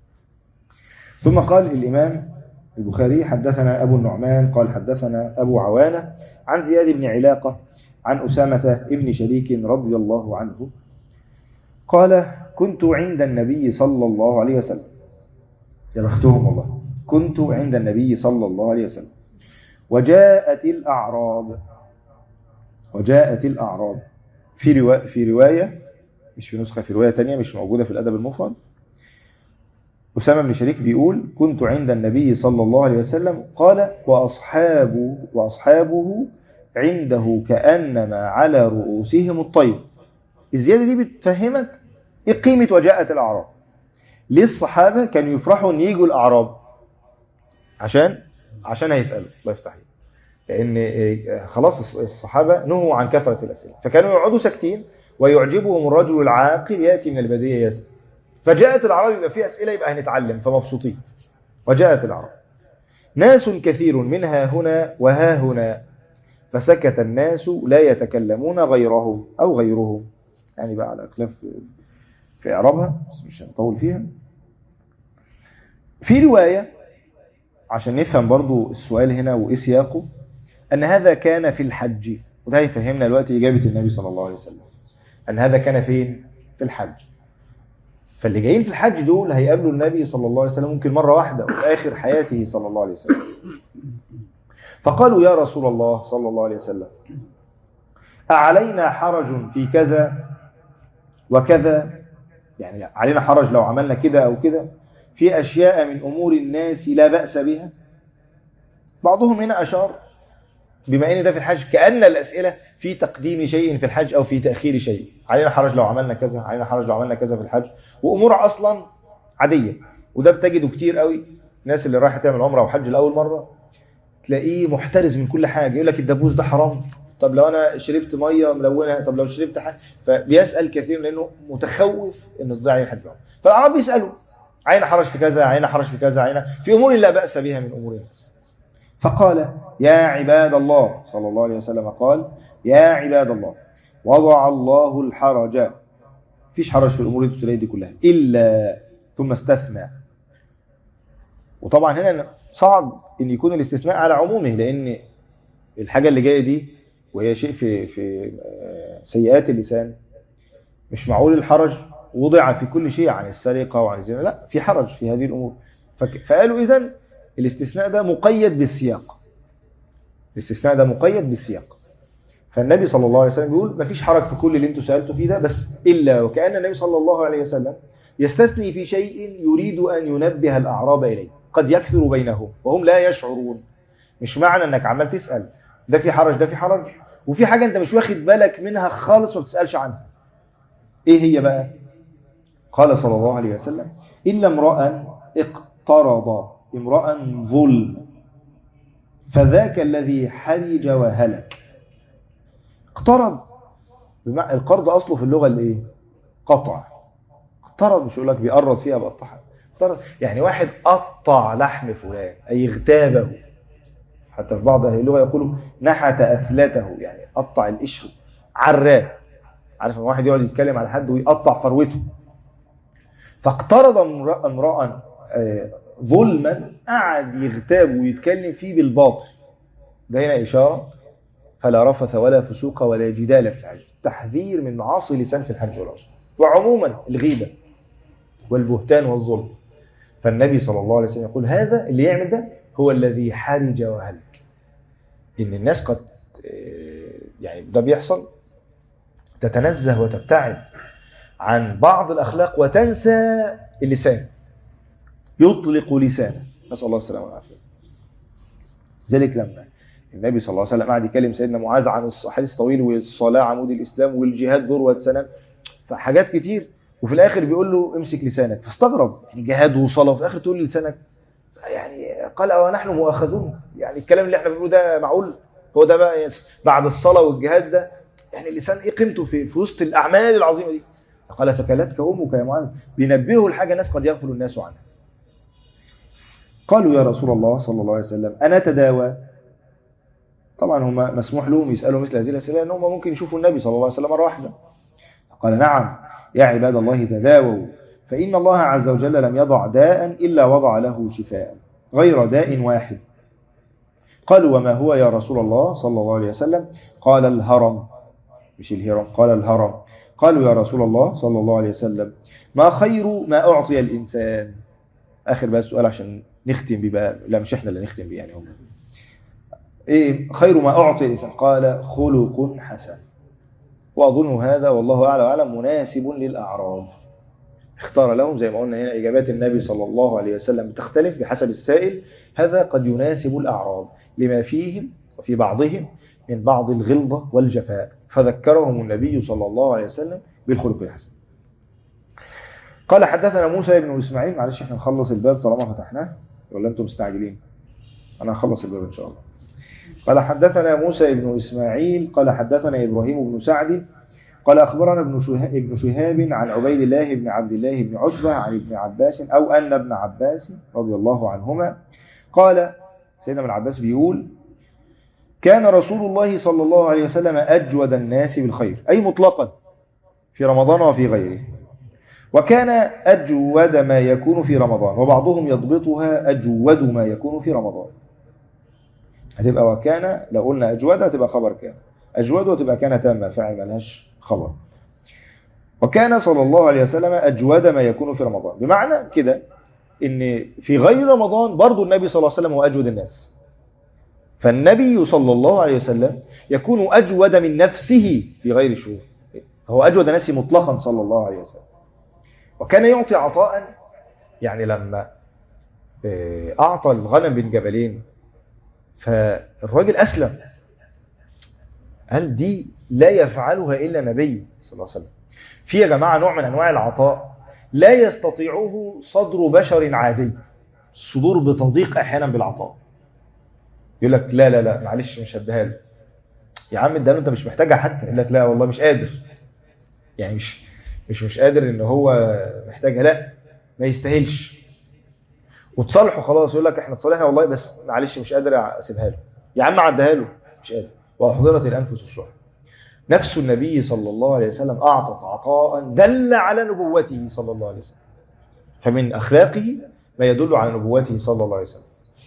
ثم قال الإمام البخاري حدثنا أبو النعمان قال حدثنا أبو عوانة عن زياد بن علاقة عن أسامة ابن شريك رضي الله عنه قال كنت عند النبي صلى الله عليه وسلم يا بختهم والله. كنت عند النبي صلى الله عليه وسلم وجاءت الأعراب وجاءت الأعراب في رواية في رواية مش في نسخة، في رواية تانية مش موجودة في الأدب المفرد. أسامة بن شريك بيقول كنت عند النبي صلى الله عليه وسلم قال وأصحابه, وأصحابه عنده كأنما على رؤوسهم الطير. الزيادة دي بتفهمك إيه قيمة وجاءت الأعراب. ليه الصحابة كانوا يفرحوا أن يجوا الأعراب؟ عشان عشان هيسألوا. الله يفتح عليك. لأن خلاص الصحابة نهوا عن كثرة الأسئلة، فكانوا يقعدوا ساكتين ويعجبهم الرجل العاقل يأتي من البدية يسأل. فجاءت الأعراب يبقى فيه أسئلة، يبقى هنتعلم، فمبسوطين. وجاءت الأعراب ناس كثير منها هنا وها هنا فسكت الناس لا يتكلمون غيرهم أو غيرهم. يعني بقى على اختلاف في إعرابها بس مش هنطول فيها. في رواية عشان نفهم برضو السؤال هنا وإيه سياقه، أن هذا كان في الحج، وده يفهمنا الوقت إجابة النبي صلى الله عليه وسلم، أن هذا كان فين؟ في الحج. فاللي جايين في الحج دول هيقابلوا النبي صلى الله عليه وسلم ممكن مرة واحدة وفي آخر حياته صلى الله عليه وسلم. فقالوا يا رسول الله صلى الله عليه وسلم أعلينا حرج في كذا وكذا، يعني علينا حرج لو عملنا كده أو كده في أشياء من أمور الناس لا بأس بها. بعضهم هنا أشار بما أن ده في الحج كأن الأسئلة في تقديم شيء في الحج أو في تأخير شيء. علينا حرج لو عملنا كذا، علينا حرج لو عملنا كذا في الحج، وأمور أصلا عادية. وده بتجده كتير قوي الناس اللي رايحة تعمل عمرة وحج لأول مرة تلاقيه محترز من كل حاجة. يقول لك الدبوس ده حرام، طب لو أنا شربت مية ملونة، طب لو شربت حاجة. فبيسأل كثير لأنه متخوف أن الضياع عليه الحج. فالعرب يسألوا علينا حرج في كذا، علينا حرج في كذا، علينا في أمور لا بأس بها من أمور الناس. فقال يا عباد الله صلى الله عليه وسلم قال يا عباد الله وضع الله الحرج، فيش حرج في الأمور دي كلها إلا، ثم استثنى. وطبعا هنا صعب أن يكون الاستثناء على عمومه، لأن الحاجة اللي جاية دي وهي شيء في في سيئات اللسان، مش معقول الحرج وضع في كل شيء عن السرقة وعن الزنا، لا، في حرج في هذه الأمور. فقالوا إذن الاستثناء ده مقيد بالسياق، الاستثناء ده مقيد بالسياق. فالنبي صلى الله عليه وسلم بيقول ما فيش حرج في كل اللي انتوا سألتوا فيه ده، بس إلا وكأن النبي صلى الله عليه وسلم يستثني في شيء يريد أن ينبه الأعراب إليه قد يكثر بينهم وهم لا يشعرون. مش معنى أنك عمال تسأل ده في حرج ده في حرج وفي حاجة أنت مش واخد بالك منها خالص وما بتسألش عنها. إيه هي بقى؟ قال صلى الله عليه وسلم إلا امرأ اقترض امرأ ظلم فذاك الذي حرج وهلك. اقترض، القرض أصله في اللغة اللي ايه؟ قطع. اقترض مش يقول لك بيقرض فيها بقطعها، اقترض يعني واحد قطع لحم فلان أي اغتابه. حتى في بعض أهل اللغة يقولوا نحت أثلته، يعني قطع القشر عراه. عارف ان واحد يقعد يتكلم على حد ويقطع فروته. فاقترض امرأ ظلما، قعد يغتاب ويتكلم فيه بالباطل. ده هنا إشارة فلا رفث ولا فسوق ولا جدال في الحج، تحذير من معاصي لسان في الحج والعمرة، وعموما الغيبة والبهتان والظلم. فالنبي صلى الله عليه وسلم يقول هذا اللي يعمل ده هو الذي حرج وهلك. إن الناس قد يعني ده بيحصل تتنزه وتبتعد عن بعض الأخلاق وتنسى اللسان، يطلق لسانه، نسأل الله السلامة والعافية. ذلك لما النبي صلى الله عليه وسلم قعد يكلم سيدنا معاذ عن الحديث طويل والصلاة عمود الإسلام والجهاد ذروة سنام، فحاجات كتير، وفي الآخر بيقول له امسك لسانك. فاستغرب، يعني جهاد وصلاة وفي الآخر تقول لي لسانك؟ يعني قال أو نحن مؤاخذون؟ يعني الكلام اللي احنا بنقوله ده معقول؟ هو ده بقى بعد الصلاة والجهاد ده؟ يعني اللسان ايه قيمته في, في وسط الأعمال العظيمة دي؟ قال ثكلتك أمك يا معاذ. بينبهوا الحاجة ناس قد يغفل الناس عنها. قالوا يا رسول الله صلى الله عليه وسلم أنا تداوى. طبعا هم مسموح لهم يسألوا مثل هذه الأسئلة لأنهم ممكن يشوفوا النبي صلى الله عليه وسلم مرة واحدة. قال نعم يا عباد الله تداووا فإن الله عز وجل لم يضع داء إلا وضع له شفاء غير داء واحد. قالوا وما هو يا رسول الله صلى الله عليه وسلم؟ قال الهرم، مش الهرم، قال الهرم. قالوا يا رسول الله صلى الله عليه وسلم ما خير ما أعطي الإنسان؟ آخر بقى السؤال عشان نختم بيه بقى. لا مش احنا اللي نختم بيه يعني هم. إيه خير ما أعطي الإنسان؟ قال خلق حسن. وأظن هذا والله أعلى وأعلم مناسب للأعراب. اختار لهم زي ما قلنا هنا إجابات النبي صلى الله عليه وسلم تختلف بحسب السائل. هذا قد يناسب الأعراب لما فيهم وفي بعضهم من بعض الغلظة والجفاء، فذكرهم النبي صلى الله عليه وسلم بالخلق الحسن. قال حدثنا موسى بن إسماعيل. معلش احنا نخلص الباب طالما فتحناه ولا انتم مستعجلين؟ أنا هخلص الباب إن شاء الله. قال حدثنا موسى بن إسماعيل قال حدثنا إبراهيم بن سعد قال أخبرنا ابن شهاب عن عبيد الله بن عبد الله بن عتبة عن ابن عباس أو أن ابن عباس رضي الله عنهما قال، سيدنا ابن عباس بيقول كان رسول الله صلى الله عليه وسلم أجود الناس بالخير، أي مطلقا في رمضان وفي غيره، وكان أجود ما يكون في رمضان، وبعضهم يضبطها أجود ما يكون في رمضان. هتبقى وكان، لو قلنا أجود هتبقى خبر كان، أجود وتبقى كان تامة فاعل ملهاش خبر. وكان صلى الله عليه وسلم أجود ما يكون في رمضان، بمعنى كده إن في غير رمضان برضو النبي صلى الله عليه وسلم هو أجود الناس. فالنبي صلى الله عليه وسلم يكون أجود من نفسه في غير الشهور، فهو أجود الناس مطلقا صلى الله عليه وسلم. وكان يعطي عطاء، يعني لما أعطى الغنم بن جبلين فالراجل أسلم، هل دي لا يفعلها إلا نبي صلى الله عليه وسلم؟ في يا جماعة نوع من أنواع العطاء لا يستطيعه صدر بشر عادي. الصدور بتضيق أحيانا بالعطاء، يقول لك لا لا لا معلش مش هديها له. يا عم اديها له انت مش محتاجها حتى، يقول لك لا والله مش قادر، يعني مش مش مش قادر ان هو محتاجها، لا ما يستاهلش، وتصالحه خلاص، يقول لك احنا تصالحنا والله بس معلش مش قادر اسيبها له. يا عم عدها له مش قادر. واحضرت الانفس الشح. نفس النبي صلى الله عليه وسلم اعطت عطاء دل على نبوته صلى الله عليه وسلم، فمن اخلاقه ما يدل على نبوته صلى الله عليه وسلم.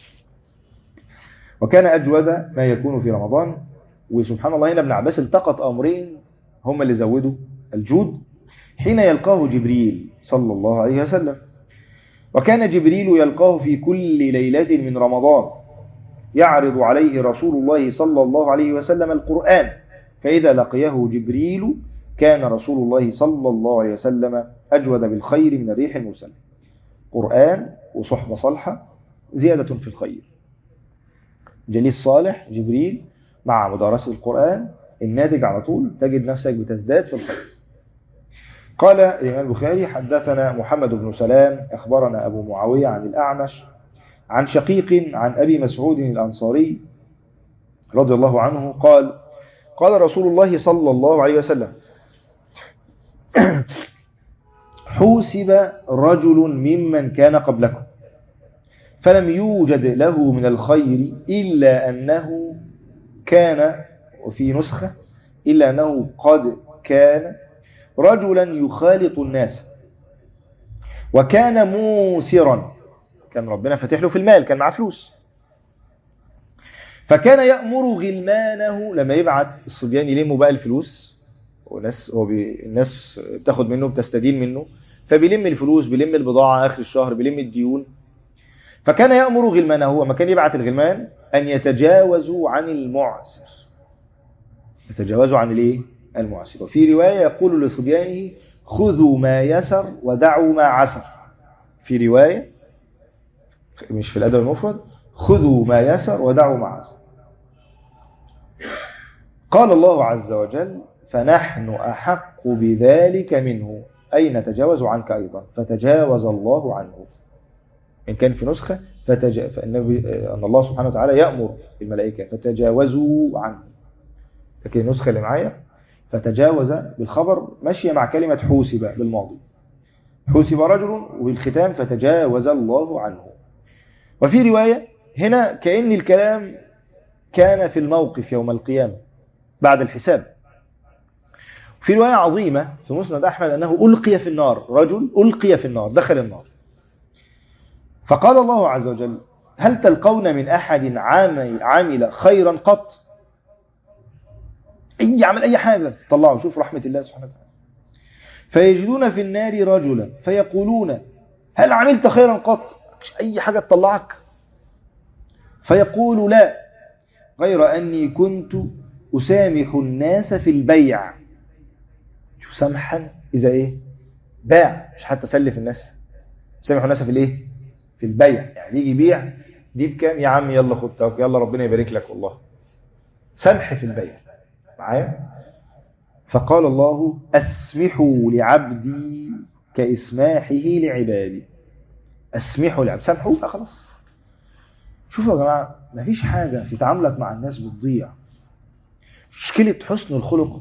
وكان أجود ما يكون في رمضان. وسبحان الله هنا ابن عباس التقط أمرين هم اللي زودوا الجود. حين يلقاه جبريل صلى الله عليه وسلم، وكان جبريل يلقاه في كل ليلة من رمضان يعرض عليه رسول الله صلى الله عليه وسلم القرآن، فإذا لقيه جبريل كان رسول الله صلى الله عليه وسلم أجود بالخير من الريح المرسلة. قرآن وصحبة صالحة زيادة في الخير. جليس صالح جبريل مع مدارسة القرآن، الناتج على طول تجد نفسك بتزداد في الخير. قال الإمام البخاري حدثنا محمد بن سلام أخبرنا أبو معاوية عن الأعمش عن شقيق عن أبي مسعود الأنصاري رضي الله عنه قال قال رسول الله صلى الله عليه وسلم حوسب رجل ممن كان قبلكم فلم يوجد له من الخير إلا أنه كان، وفي نسخة إلا أنه قد كان رجلا يخالط الناس وكان موسرا، كان ربنا فتح له في المال، كان معاه فلوس، فكان يأمر غلمانه لما يبعت الصبيان يلموا بقى الفلوس، والناس هو بي الناس بتاخد منه بتستدين منه، فبيلم الفلوس بيلم البضاعة آخر الشهر بيلم الديون، فكان يأمر غلمانه وما كان يبعت الغلمان أن يتجاوزوا عن المعسر، يتجاوزوا عن الايه المعسر. وفي رواية يقول لصبيانه خذوا ما يسر ودعوا ما عسر، في رواية مش في الأدب المفرد خذوا ما يسر ودعوا ما عسر. قال الله عز وجل فنحن أحق بذلك منه أي نتجاوز عنك أيضا، فتجاوز الله عنه. إن كان في نسخة فتج... فإن الله سبحانه وتعالى يأمر الملائكة فتجاوزوا عنه، لكن النسخة اللي معايا فتجاوز بالخبر ماشية مع كلمة حوسب بالماضي، حوسب رجل وبالختام فتجاوز الله عنه. وفي رواية هنا كأن الكلام كان في الموقف يوم القيامة بعد الحساب. في رواية عظيمة في مسند أحمد أنه ألقي في النار، رجل ألقي في النار دخل النار، فقال الله عز وجل هل تلقون من أحد عامل خيرا قط؟ أي عمل أي حاجة طلعوا، شوف رحمة الله سبحانه وتعالى. فيجدون في النار رجلا فيقولون هل عملت خيرا قط؟ أي حاجة تطلعك؟ فيقول لا، غير أني كنت أسامح الناس في البيع. شوف سمحا إذا إيه؟ باع، مش حتى سلف الناس. أسامح الناس في الإيه؟ في البيع، يعني يجي يبيع دي بكام يا عم، يلا خد، يلا ربنا يبارك لك والله. سمح في البيع معايا. فقال الله أسمحوا لعبدي كإسماحه لعبادي. أسمحوا لعبدي، سامحوا لا خلاص. شوفوا يا جماعة، مفيش حاجة في تعاملك مع الناس بتضيع. مشكلة حسن الخلق،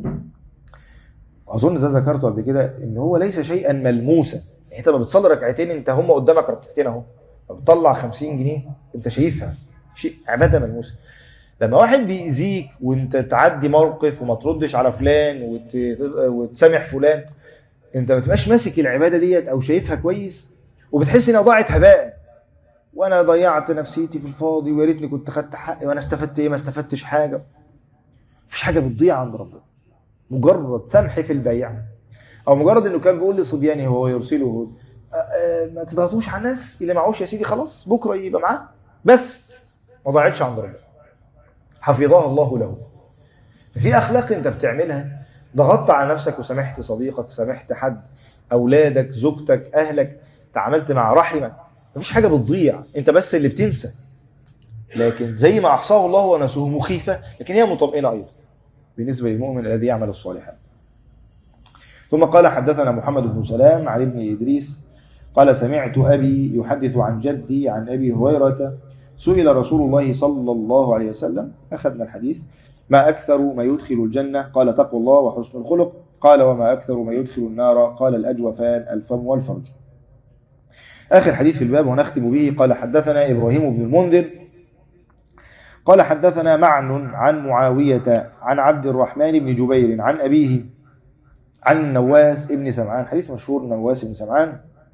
أظن ده ذكرته قبل كده، إن هو ليس شيئا ملموسا. يعني أنت ما بتصلي ركعتين، أنت هم قدامك ركعتين أهو، بتطلع خمسين جنيه أنت شايفها شيء عبادة ملموسة. لما واحد بيأذيك وأنت تعدي موقف وما تردش على فلان وت... وتسامح فلان، أنت ما تبقاش ماسك العبادة ديت أو شايفها كويس، وبتحس إنها ضاعت هباء، وأنا ضيعت نفسيتي في الفاضي، ويا ريتني كنت خدت حقي، وأنا استفدت إيه؟ ما استفدتش حاجة. مفيش حاجة بتضيع عند ربنا. مجرد سمح في البيع، او مجرد انه كان بيقول لصبيانه هو يرسله ما تضغطوش على الناس، اللي معوش يا سيدي خلاص بكره يبقى معاه، بس ما ضاعتش عند ربنا، حفظها الله له. في اخلاق انت بتعملها، ضغطت على نفسك وسامحت صديقك، سامحت حد، اولادك، زوجتك، اهلك، تعاملت مع رحمك، مفيش حاجه بتضيع، انت بس اللي بتنسى. لكن زي ما احصاه الله ونسوه مخيفه، لكن هي مطمئنه ايضا بالنسبه للمؤمن الذي يعمل الصالحات. ثم قال حدثنا محمد بن سلام عن ابن إدريس قال سمعت أبي يحدث عن جدي عن أبي هريرة سئل رسول الله صلى الله عليه وسلم، أخذنا الحديث، ما أكثر ما يدخل الجنة؟ قال تقوى الله وحسن الخلق. قال وما أكثر ما يدخل النار؟ قال الأجوفان الفم والفرج. آخر حديث في الباب ونختم به. قال حدثنا إبراهيم بن المنذر قال حدثنا معن عن معاوية عن عبد الرحمن بن جبير عن أبيه عن نواس ابن سمعان، حديث مشهور نواس ابن سمعان،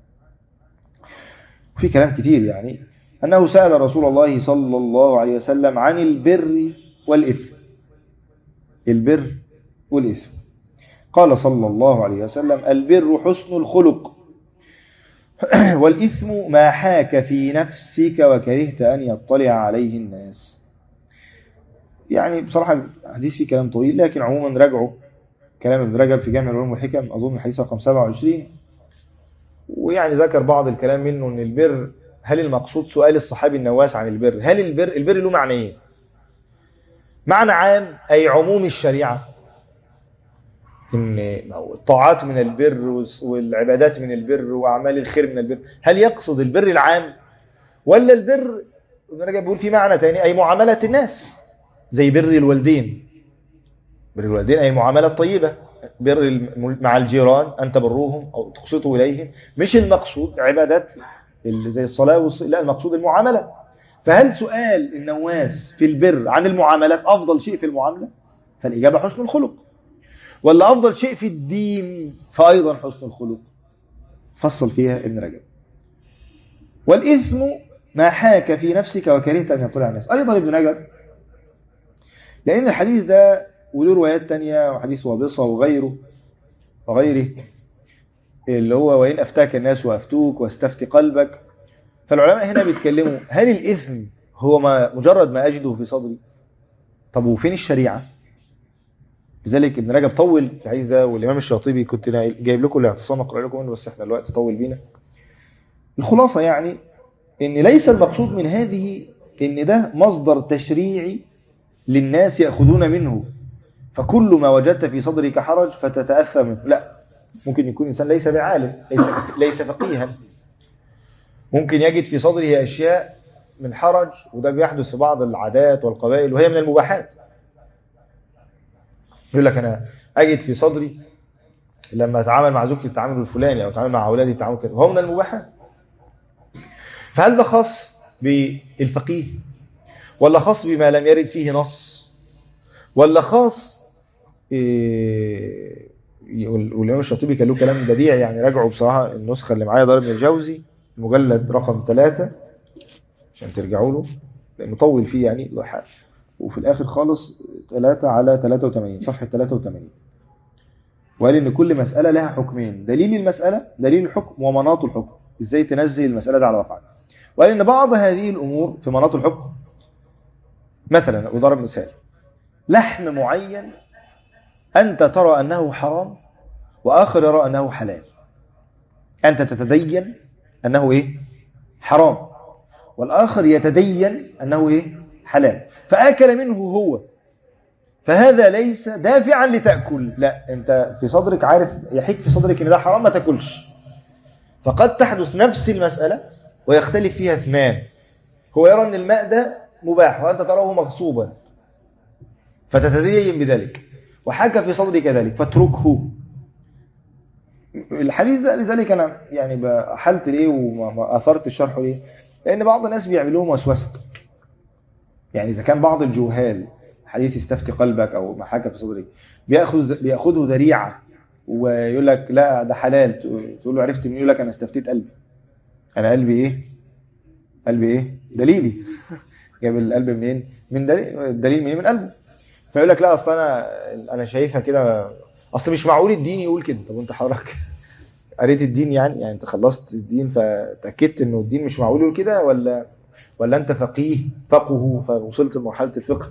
في كلام كتير يعني، أنه سأل رسول الله صلى الله عليه وسلم عن البر والإثم. البر والإثم. قال صلى الله عليه وسلم البر حسن الخلق، والإثم ما حاك في نفسك وكرهت أن يطلع عليه الناس. يعني بصراحة الحديث فيه كلام طويل، لكن عموما راجعوا كلام ابن رجب في جامع العلوم والحكم، أظن الحديث رقم سبعة وعشرين، ويعني ذكر بعض الكلام منه أن البر، هل المقصود سؤال الصحابي النواس عن البر، هل البر البر له معنى ايه؟ معنى عام أي عموم الشريعة، إن الطاعات من البر والعبادات من البر وأعمال الخير من البر، هل يقصد البر العام؟ ولا البر ابن رجب بيقول في معنى تاني أي معاملة الناس، زي بر الوالدين. بر الوالدين أي معاملة طيبة، بر مع الجيران أن تبروهم أو تقسطوا إليهم، مش المقصود عبادات زي الصلاة والصلاة، لا، المقصود المعاملة. فهل سؤال النواس في البر عن المعاملات أفضل شيء في المعاملة؟ فالإجابة حسن الخلق. ولا أفضل شيء في الدين؟ فأيضا حسن الخلق. فصل فيها ابن رجب. والإثم ما حاك في نفسك وكرهت أن يطلع الناس، أيضا ابن رجب، لأن الحديث ده وله روايات تانية، وحديث وابصة وغيره وغيره، اللي هو وإن أفتاك الناس وأفتوك واستفتي قلبك. فالعلماء هنا بيتكلموا هل الإثم هو ما مجرد ما أجده في صدري؟ طب وفين الشريعة؟ لذلك ابن رجب طول في الحديث ده، والإمام الشاطبي كنت جايب لكم الاعتصام أقرأ لكم منه، بس احنا الوقت طول بينا. الخلاصة يعني إن ليس المقصود من هذه إن ده مصدر تشريعي للناس يأخذون منه، فكل ما وجدت في صدرك حرج فتتأثى منه، لا. ممكن يكون إنسان ليس بعالم، ليس, ليس فقيها، ممكن يجد في صدره أشياء من حرج، وده بيحدث في بعض العادات والقبائل وهي من المباحات. يقول لك أنا أجد في صدري لما أتعامل مع زوجتي التعامل الفلاني، أو أتعامل مع أولادي التعامل كذا، وهو من المباحات. فهل ده خاص بالفقيه، ولا خاص بما لم يرد فيه نص، ولا خاص إيه؟ والإمام الشاطبي كان له كلام بديع يعني، راجعوا بصراحة النسخة اللي معايا دار ابن الجوزي مجلد رقم ثلاثة عشان ترجعوا له، لأنه طول فيه يعني، وفي الآخر خالص ثلاثة على ثلاثة وثمانين، صفحة ثلاثة وثمانين، وقال إن كل مسألة لها حكمين، دليل المسألة، دليل الحكم، ومناط الحكم، إزاي تنزل المسألة دي على واقعها. وقال إن بعض هذه الأمور في مناط الحكم، مثلا وضرب مثال لحم معين أنت ترى أنه حرام وآخر يرى أنه حلال، أنت تتدين أنه إيه؟ حرام، والآخر يتدين أنه إيه؟ حلال، فآكل منه هو، فهذا ليس دافعا لتأكل، لا، أنت في صدرك عارف، يحيك في صدرك أن ده حرام ما تأكلش. فقد تحدث نفس المسألة ويختلف فيها اثنان، هو يرى أن الماء ده مباح وأنت تراه مغصوبا فتتدين بذلك، وحكى في صدرك ذلك فاتركه. الحديث ده لذلك أنا يعني بحلت ليه وما أثرت الشرح ليه، لأن بعض الناس بيعملوهم وسوسة. يعني إذا كان بعض الجهال حديث استفتي قلبك أو ما حكى في صدرك بيأخذ بيأخذه ذريعة ويقول لك لا ده حلال، تقول له عرفت منين؟ يقول لك أنا استفتيت قلبي. أنا قلبي إيه؟ قلبي إيه؟ دليلي. جاب القلب منين؟ من دليل، الدليل منين؟ من قلبه. فيقول لك لا أصل أنا أنا شايفها كده، أصل مش معقول الدين يقول كده. طب وأنت حضرتك قريت الدين يعني يعني أنت خلصت الدين فتأكدت إنه الدين مش معقول يقول كده، ولا ولا أنت فقيه فقه فوصلت لمرحلة الفقه؟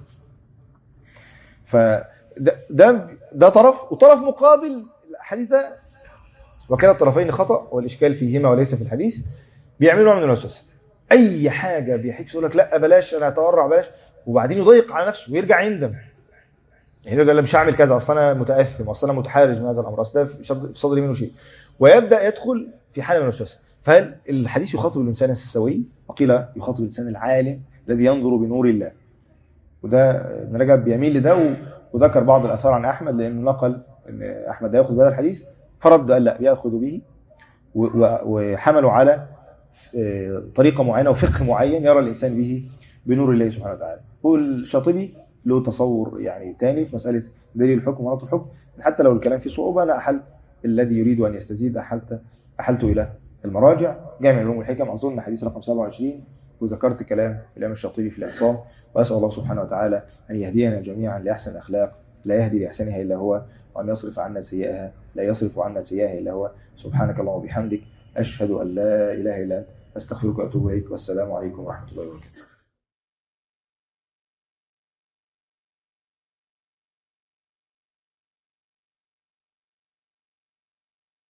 فده ده ده طرف، وطرف مقابل الحديث ده وكلا الطرفين خطأ والإشكال فيهما وليس في الحديث، بيعملوا نوع من الوسوسة. أي حاجة بيحب يقول لك لا بلاش أنا أتورع بلاش، وبعدين يضيق على نفسه ويرجع يندم. يعني يقول مش هعمل كذا، أصلا أنا متأثم، أصلا أنا متحرج من هذا الأمر، أصلا في صدري منه شيء، ويبدأ يدخل في حالة من الوسوسة. فهل الحديث يخاطب الإنسان السوي؟ وقيل يخاطب الإنسان العالم الذي ينظر بنور الله. وده ابن رجب بيميل لده، وذكر بعض الآثار عن أحمد لأنه نقل أن أحمد لا يأخذ بهذا الحديث، فرد قال لا يأخذ به، وحملوا على طريقة معينة وفقه معين يرى الإنسان به بنور الله سبحانه وتعالى. والشاطبي له تصور يعني تاني في مسألة دليل الحكم ونقط الحكم، حتى لو الكلام فيه صعوبة أنا أحلت الذي يريد أن يستزيد أحلت أحلت إلى المراجع. جامع العلوم والحكم أظن حديث رقم سبعة وعشرين، وذكرت كلام الإمام الشاطبي في الإعصام. وأسأل الله سبحانه وتعالى أن يهدينا جميعا لأحسن الأخلاق لا يهدي لأحسنها إلا هو، وأن يصرف عنا سيئها لا يصرف عنا سيئها إلا هو. سبحانك اللهم وبحمدك، أشهد أن لا إله إلا أنت، أستغفرك وأتوب إليك، والسلام عليكم ورحمة الله وبركاته.